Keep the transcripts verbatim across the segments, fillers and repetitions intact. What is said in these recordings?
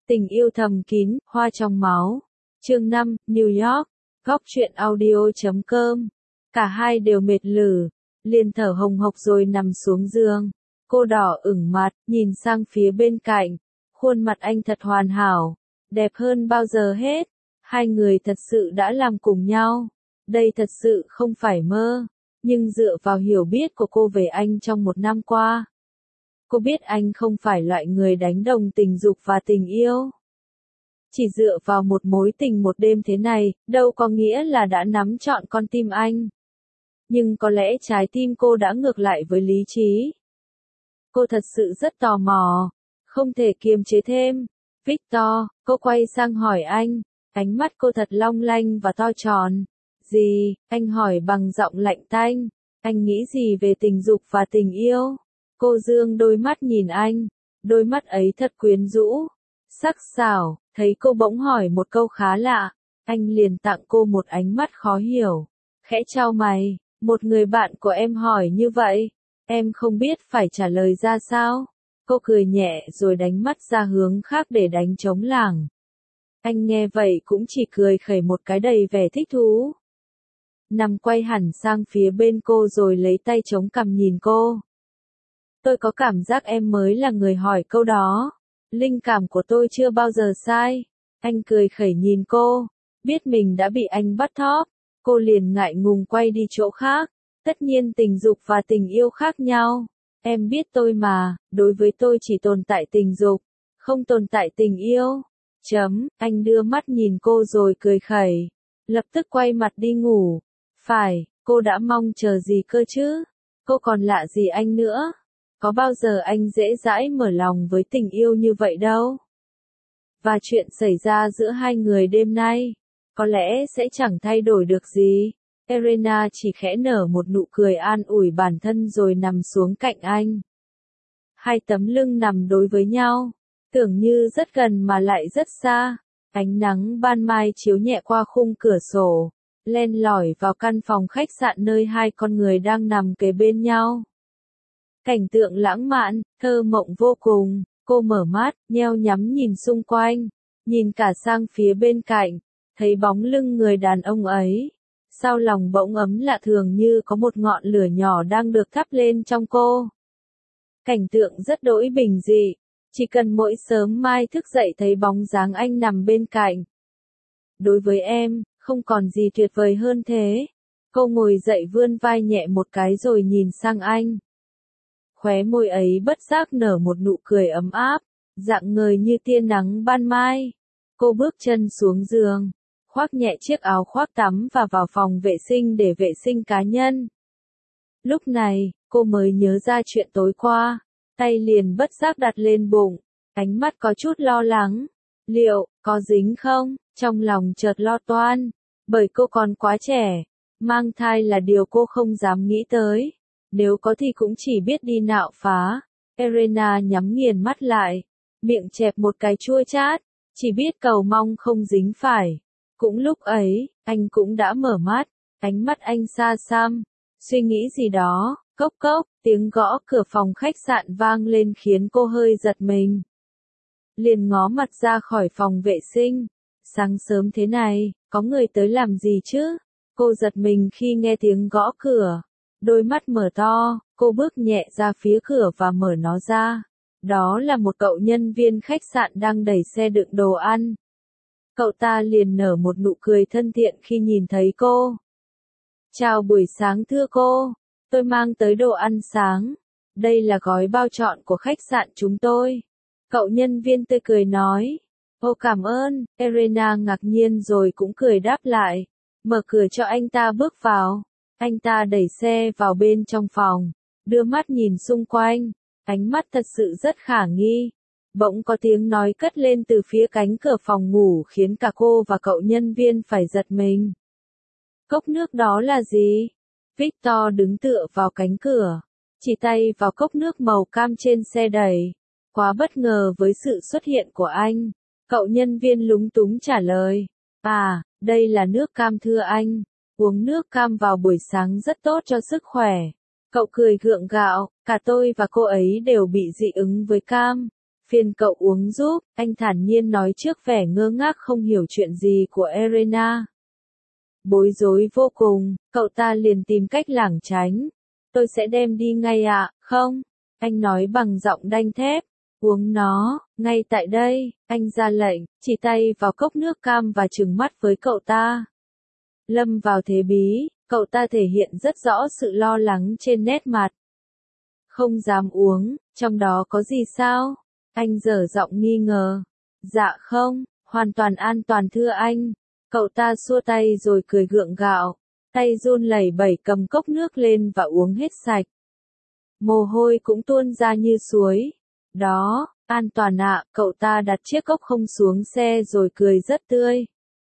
Tình yêu thầm kín, hoa trong máu. Chương năm, New York. Góc truyện audio chấm com. Cả hai đều mệt lử, liền thở hồng hộc rồi nằm xuống giường. Cô đỏ ửng mặt, nhìn sang phía bên cạnh. Khuôn mặt anh thật hoàn hảo, đẹp hơn bao giờ hết. Hai người thật sự đã làm cùng nhau. Đây thật sự không phải mơ. Nhưng dựa vào hiểu biết của cô về anh trong một năm qua, cô biết anh không phải loại người đánh đồng tình dục và tình yêu. Chỉ dựa vào một mối tình một đêm thế này, đâu có nghĩa là đã nắm trọn con tim anh. Nhưng có lẽ trái tim cô đã ngược lại với lý trí. Cô thật sự rất tò mò, không thể kiềm chế thêm. Victor, cô quay sang hỏi anh, ánh mắt cô thật long lanh và to tròn. Gì? Anh hỏi bằng giọng lạnh tanh. Anh nghĩ gì về tình dục và tình yêu? Cô dương đôi mắt nhìn anh, đôi mắt ấy thật quyến rũ, sắc sảo. Thấy cô bỗng hỏi một câu khá lạ, anh liền tặng cô một ánh mắt khó hiểu, khẽ chau mày. Một người bạn của em hỏi như vậy, em không biết phải trả lời ra sao. Cô cười nhẹ rồi đánh mắt ra hướng khác để đánh trống lảng. Anh nghe vậy cũng chỉ cười khẩy một cái đầy vẻ thích thú. Nằm quay hẳn sang phía bên cô rồi lấy tay chống cằm nhìn cô. Tôi có cảm giác em mới là người hỏi câu đó. Linh cảm của tôi chưa bao giờ sai. Anh cười khẩy nhìn cô, biết mình đã bị anh bắt thóp. Cô liền ngại ngùng quay đi chỗ khác. Tất nhiên tình dục và tình yêu khác nhau. Em biết tôi mà, đối với tôi chỉ tồn tại tình dục, không tồn tại tình yêu. Chấm, anh đưa mắt nhìn cô rồi cười khẩy. Lập tức quay mặt đi ngủ. Phải, cô đã mong chờ gì cơ chứ? Cô còn lạ gì anh nữa? Có bao giờ anh dễ dãi mở lòng với tình yêu như vậy đâu. Và chuyện xảy ra giữa hai người đêm nay, có lẽ sẽ chẳng thay đổi được gì. Elena chỉ khẽ nở một nụ cười an ủi bản thân rồi nằm xuống cạnh anh. Hai tấm lưng nằm đối với nhau, tưởng như rất gần mà lại rất xa. Ánh nắng ban mai chiếu nhẹ qua khung cửa sổ, len lỏi vào căn phòng khách sạn nơi hai con người đang nằm kề bên nhau. Cảnh tượng lãng mạn, thơ mộng vô cùng. Cô mở mắt, nheo nhắm nhìn xung quanh, nhìn cả sang phía bên cạnh, thấy bóng lưng người đàn ông ấy. Sau lòng bỗng ấm lạ thường như có một ngọn lửa nhỏ đang được thắp lên trong cô. Cảnh tượng rất đỗi bình dị, chỉ cần mỗi sớm mai thức dậy thấy bóng dáng anh nằm bên cạnh. Đối với em, không còn gì tuyệt vời hơn thế. Cô ngồi dậy vươn vai nhẹ một cái rồi nhìn sang anh. Khóe môi ấy bất giác nở một nụ cười ấm áp, rạng ngời như tia nắng ban mai. Cô bước chân xuống giường, khoác nhẹ chiếc áo khoác tắm và vào phòng vệ sinh để vệ sinh cá nhân. Lúc này, cô mới nhớ ra chuyện tối qua, tay liền bất giác đặt lên bụng, ánh mắt có chút lo lắng. Liệu, có dính không? Trong lòng chợt lo toan, bởi cô còn quá trẻ, mang thai là điều cô không dám nghĩ tới. Nếu có thì cũng chỉ biết đi nạo phá. Elena nhắm nghiền mắt lại, miệng chẹp một cái chua chát, chỉ biết cầu mong không dính phải. Cũng lúc ấy, anh cũng đã mở mắt, ánh mắt anh xa xăm, suy nghĩ gì đó. Cốc cốc, tiếng gõ cửa phòng khách sạn vang lên khiến cô hơi giật mình. Liền ngó mặt ra khỏi phòng vệ sinh. Sáng sớm thế này, có người tới làm gì chứ? Cô giật mình khi nghe tiếng gõ cửa. Đôi mắt mở to, cô bước nhẹ ra phía cửa và mở nó ra. Đó là một cậu nhân viên khách sạn đang đẩy xe đựng đồ ăn. Cậu ta liền nở một nụ cười thân thiện khi nhìn thấy cô. Chào buổi sáng thưa cô, tôi mang tới đồ ăn sáng. Đây là gói bao trọn của khách sạn chúng tôi. Cậu nhân viên tươi cười nói. Ô cảm ơn, Elena ngạc nhiên rồi cũng cười đáp lại. Mở cửa cho anh ta bước vào. Anh ta đẩy xe vào bên trong phòng, đưa mắt nhìn xung quanh, ánh mắt thật sự rất khả nghi. Bỗng có tiếng nói cất lên từ phía cánh cửa phòng ngủ khiến cả cô và cậu nhân viên phải giật mình. Cốc nước đó là gì? Victor đứng tựa vào cánh cửa, chỉ tay vào cốc nước màu cam trên xe đẩy. Quá bất ngờ với sự xuất hiện của anh, cậu nhân viên lúng túng trả lời. À, đây là nước cam thưa anh. Uống nước cam vào buổi sáng rất tốt cho sức khỏe. Cậu cười gượng gạo, cả tôi và cô ấy đều bị dị ứng với cam. Phiền cậu uống giúp, anh thản nhiên nói trước vẻ ngơ ngác không hiểu chuyện gì của Elena. Bối rối vô cùng, cậu ta liền tìm cách lảng tránh. Tôi sẽ đem đi ngay ạ, không? Anh nói bằng giọng đanh thép. Uống nó, ngay tại đây, anh ra lệnh, chỉ tay vào cốc nước cam và trừng mắt với cậu ta. Lâm vào thế bí, cậu ta thể hiện rất rõ sự lo lắng trên nét mặt. Không dám uống, trong đó có gì sao? Anh dở giọng nghi ngờ. Dạ không, hoàn toàn an toàn thưa anh. Cậu ta xua tay rồi cười gượng gạo, tay run lẩy bẩy cầm cốc nước lên và uống hết sạch. Mồ hôi cũng tuôn ra như suối. Đó, an toàn ạ, cậu ta đặt chiếc cốc không xuống xe rồi cười rất tươi.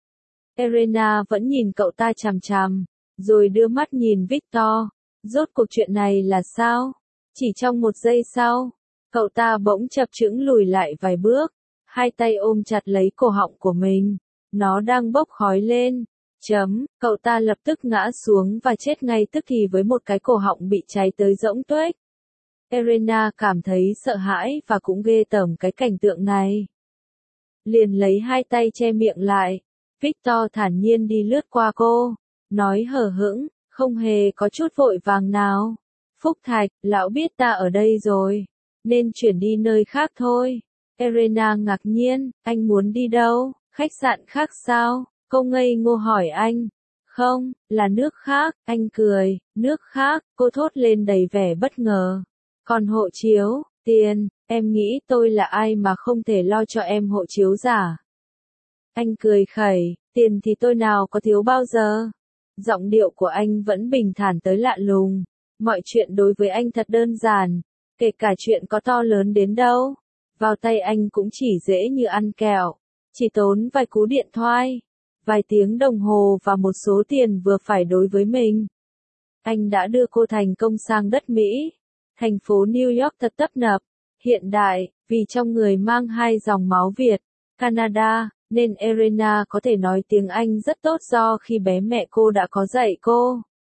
Elena vẫn nhìn cậu ta chằm chằm, rồi đưa mắt nhìn Victor. Rốt cuộc chuyện này là sao? Chỉ trong một giây sau, cậu ta bỗng chập chững lùi lại vài bước, hai tay ôm chặt lấy cổ họng của mình. Nó đang bốc khói lên. Chấm, cậu ta lập tức ngã xuống và chết ngay tức thì với một cái cổ họng bị cháy tới rỗng tuếch. Elena cảm thấy sợ hãi và cũng ghê tởm cái cảnh tượng này. Liền lấy hai tay che miệng lại. Victor thản nhiên đi lướt qua cô, nói hờ hững, không hề có chút vội vàng nào. Phúc Thạch, lão biết ta ở đây rồi, nên chuyển đi nơi khác thôi. Elena ngạc nhiên, anh muốn đi đâu? Khách sạn khác sao? Cô ngây ngô hỏi anh. Không, là nước khác, anh cười, nước khác, cô thốt lên đầy vẻ bất ngờ. Còn hộ chiếu, tiền, em nghĩ tôi là ai mà không thể lo cho em hộ chiếu giả? Anh cười khẩy, tiền thì tôi nào có thiếu bao giờ. Giọng điệu của anh vẫn bình thản tới lạ lùng. Mọi chuyện đối với anh thật đơn giản, kể cả chuyện có to lớn đến đâu. Vào tay anh cũng chỉ dễ như ăn kẹo, chỉ tốn vài cú điện thoại, vài tiếng đồng hồ và một số tiền vừa phải đối với mình. Anh đã đưa cô thành công sang đất Mỹ, thành phố New York thật tấp nập, hiện đại, vì trong người mang hai dòng máu Việt, Canada, nên Elena có thể nói tiếng Anh rất tốt do khi bé mẹ cô đã có dạy cô.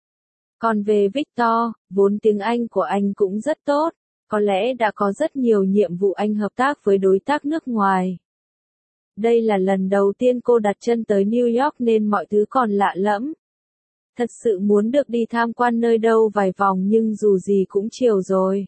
Còn về Victor, vốn tiếng Anh của anh cũng rất tốt, có lẽ đã có rất nhiều nhiệm vụ anh hợp tác với đối tác nước ngoài. Đây là lần đầu tiên cô đặt chân tới New York nên mọi thứ còn lạ lẫm. Thật sự muốn được đi tham quan nơi đâu vài vòng nhưng dù gì cũng chiều rồi.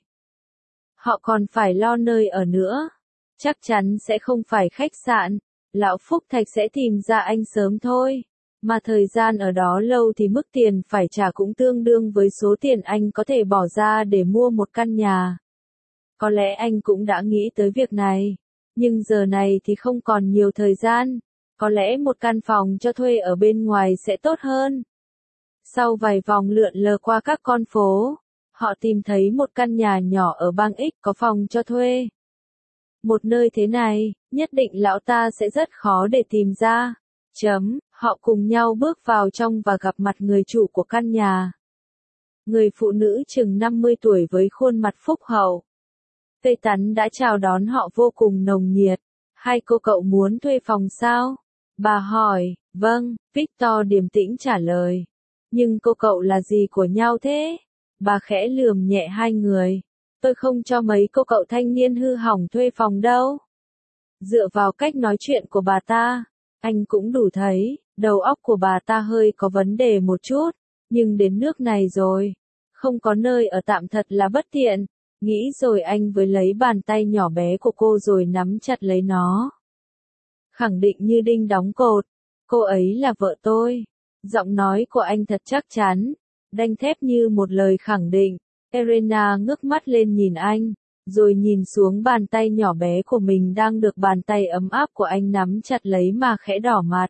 Họ còn phải lo nơi ở nữa. Chắc chắn sẽ không phải khách sạn, lão Phúc Thạch sẽ tìm ra anh sớm thôi. Mà thời gian ở đó lâu thì mức tiền phải trả cũng tương đương với số tiền anh có thể bỏ ra để mua một căn nhà. Có lẽ anh cũng đã nghĩ tới việc này. Nhưng giờ này thì không còn nhiều thời gian. Có lẽ một căn phòng cho thuê ở bên ngoài sẽ tốt hơn. Sau vài vòng lượn lờ qua các con phố, họ tìm thấy một căn nhà nhỏ ở bang X có phòng cho thuê. Một nơi thế này, nhất định lão ta sẽ rất khó để tìm ra. Chấm, họ cùng nhau bước vào trong và gặp mặt người chủ của căn nhà. Người phụ nữ chừng năm mươi tuổi với khuôn mặt phúc hậu. Tươi tắn đã chào đón họ vô cùng nồng nhiệt. Hai cô cậu muốn thuê phòng sao? Bà hỏi, vâng, Victor điềm tĩnh trả lời. Nhưng cô cậu là gì của nhau thế? Bà khẽ lườm nhẹ hai người. Tôi không cho mấy cô cậu thanh niên hư hỏng thuê phòng đâu. Dựa vào cách nói chuyện của bà ta, anh cũng đủ thấy, đầu óc của bà ta hơi có vấn đề một chút, nhưng đến nước này rồi, không có nơi ở tạm thật là bất tiện. Nghĩ rồi anh với lấy bàn tay nhỏ bé của cô rồi nắm chặt lấy nó. Khẳng định như đinh đóng cột, cô ấy là vợ tôi. Giọng nói của anh thật chắc chắn, đanh thép như một lời khẳng định. Elena ngước mắt lên nhìn anh, rồi nhìn xuống bàn tay nhỏ bé của mình đang được bàn tay ấm áp của anh nắm chặt lấy mà khẽ đỏ mặt.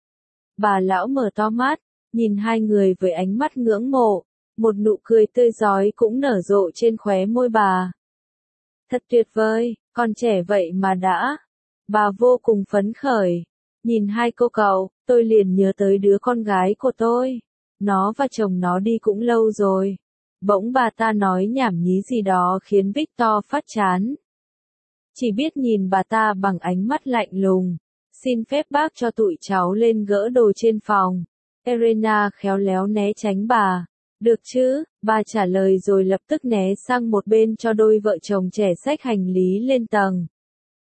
Bà lão mở to mắt, nhìn hai người với ánh mắt ngưỡng mộ, một nụ cười tươi rói cũng nở rộ trên khóe môi bà. Thật tuyệt vời, còn trẻ vậy mà đã. Bà vô cùng phấn khởi. Nhìn hai cô cậu, tôi liền nhớ tới đứa con gái của tôi. Nó và chồng nó đi cũng lâu rồi. Bỗng bà ta nói nhảm nhí gì đó khiến Victor phát chán. Chỉ biết nhìn bà ta bằng ánh mắt lạnh lùng. Xin phép bác cho tụi cháu lên gỡ đồ trên phòng. Elena khéo léo né tránh bà. Được chứ, bà trả lời rồi lập tức né sang một bên cho đôi vợ chồng trẻ xách hành lý lên tầng.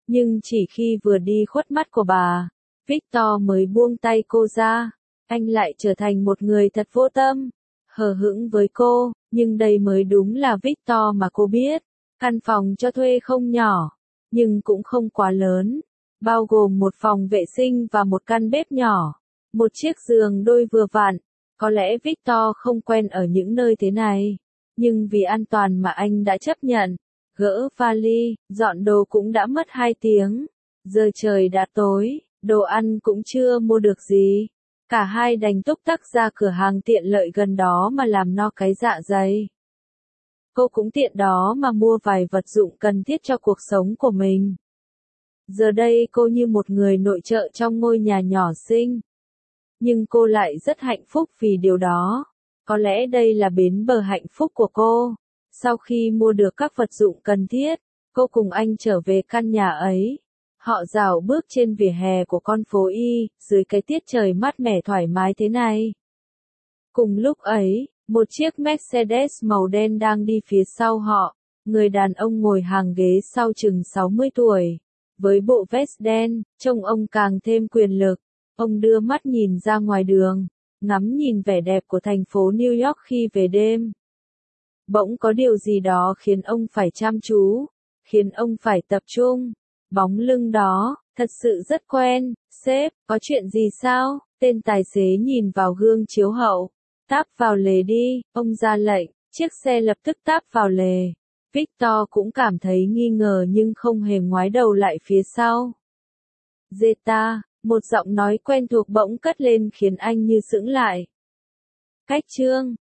Nhưng chỉ khi vừa đi khuất mắt của bà, Victor mới buông tay cô ra. Anh lại trở thành một người thật vô tâm, hờ hững với cô, nhưng đây mới đúng là Victor mà cô biết. Căn phòng cho thuê không nhỏ, nhưng cũng không quá lớn, bao gồm một phòng vệ sinh và một căn bếp nhỏ, một chiếc giường đôi vừa vặn. Có lẽ Victor không quen ở những nơi thế này, nhưng vì an toàn mà anh đã chấp nhận. Gỡ vali, dọn đồ cũng đã mất hai tiếng. Giờ trời đã tối, đồ ăn cũng chưa mua được gì. Cả hai đành túc tắc ra cửa hàng tiện lợi gần đó mà làm no cái dạ dày. Cô cũng tiện đó mà mua vài vật dụng cần thiết cho cuộc sống của mình. Giờ đây cô như một người nội trợ trong ngôi nhà nhỏ xinh. Nhưng cô lại rất hạnh phúc vì điều đó. Có lẽ đây là bến bờ hạnh phúc của cô. Sau khi mua được các vật dụng cần thiết, cô cùng anh trở về căn nhà ấy. Họ dạo bước trên vỉa hè của con phố Y, dưới cái tiết trời mát mẻ thoải mái thế này. Cùng lúc ấy, một chiếc Mercedes màu đen đang đi phía sau họ. Người đàn ông ngồi hàng ghế sau chừng sáu mươi tuổi. Với bộ vest đen, trông ông càng thêm quyền lực. Ông đưa mắt nhìn ra ngoài đường, ngắm nhìn vẻ đẹp của thành phố New York khi về đêm. Bỗng có điều gì đó khiến ông phải chăm chú, khiến ông phải tập trung. Bóng lưng đó, thật sự rất quen. Sếp, có chuyện gì sao? Tên tài xế nhìn vào gương chiếu hậu. Táp vào lề đi, ông ra lệnh, chiếc xe lập tức táp vào lề. Victor cũng cảm thấy nghi ngờ nhưng không hề ngoái đầu lại phía sau. Zeta, một giọng nói quen thuộc bỗng cất lên khiến anh như sững lại. Cách chương